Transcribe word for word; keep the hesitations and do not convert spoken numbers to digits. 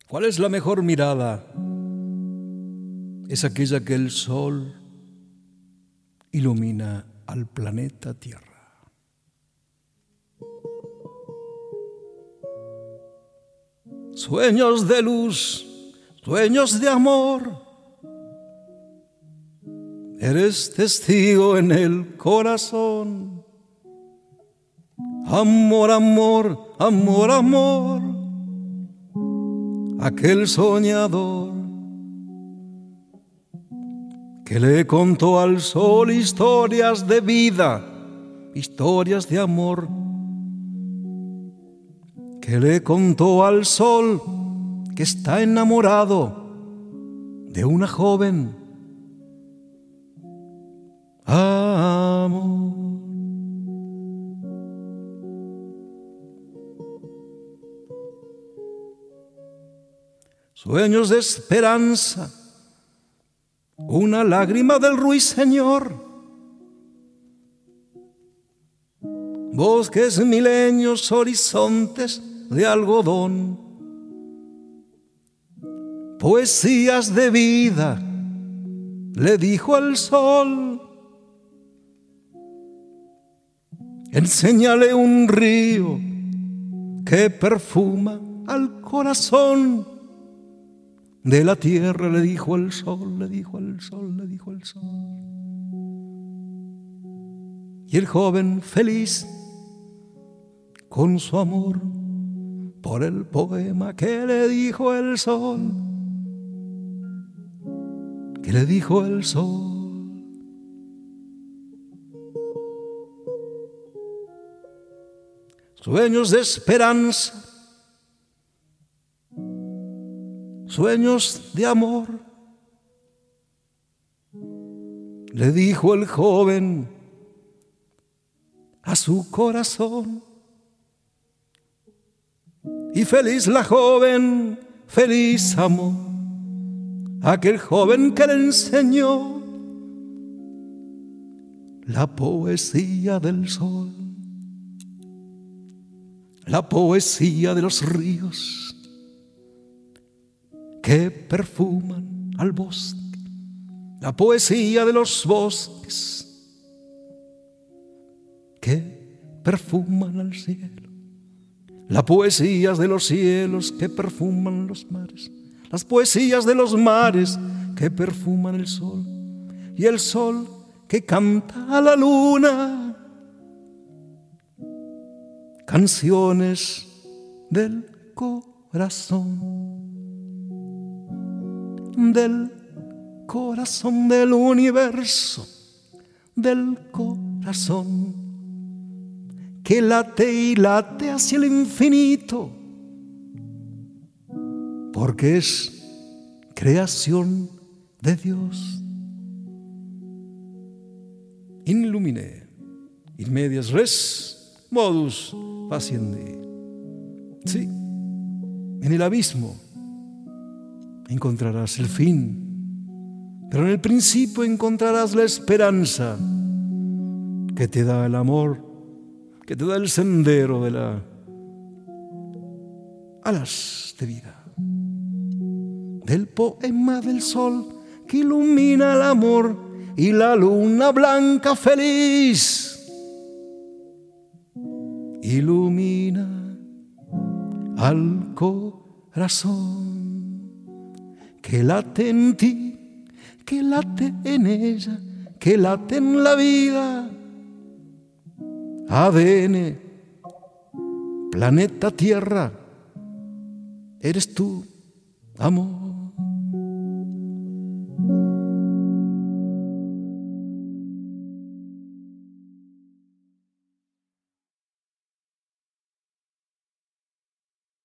¿Cuál es la mejor mirada? Es aquella que el sol ilumina al planeta Tierra. Sueños de luz, sueños de amor, eres testigo en el corazón. Amor, amor, amor, amor, aquel soñador que le contó al sol historias de vida, historias de amor, que le contó al sol que está enamorado de una joven. Amor. Sueños de esperanza, una lágrima del ruiseñor, bosques milenios, horizontes de algodón, poesías de vida, le dijo al sol. Enséñale un río que perfuma al corazón de la tierra, le dijo el sol, le dijo el sol, le dijo el sol. Y el joven feliz con su amor por el poema que le dijo el sol, que le dijo el sol. Sueños de esperanza, sueños de amor, le dijo el joven a su corazón. Y feliz la joven, feliz amor, aquel joven que le enseñó la poesía del sol, la poesía de los ríos que perfuman al bosque, la poesía de los bosques que perfuman al cielo, las poesías de los cielos que perfuman los mares, las poesías de los mares que perfuman el sol, y el sol que canta a la luna canciones del corazón, del corazón del universo, del corazón que late y late hacia el infinito, porque es creación de Dios. In lumine, in medias res, modus faciendi. Sí, en el abismo encontrarás el fin, pero en el principio encontrarás la esperanza que te da el amor, que te da el sendero de las alas de vida, del poema del sol que ilumina el amor y la luna blanca feliz ilumina al corazón que late en ti, que late en ella, que late en la vida. A D N, planeta Tierra, eres tú, amor.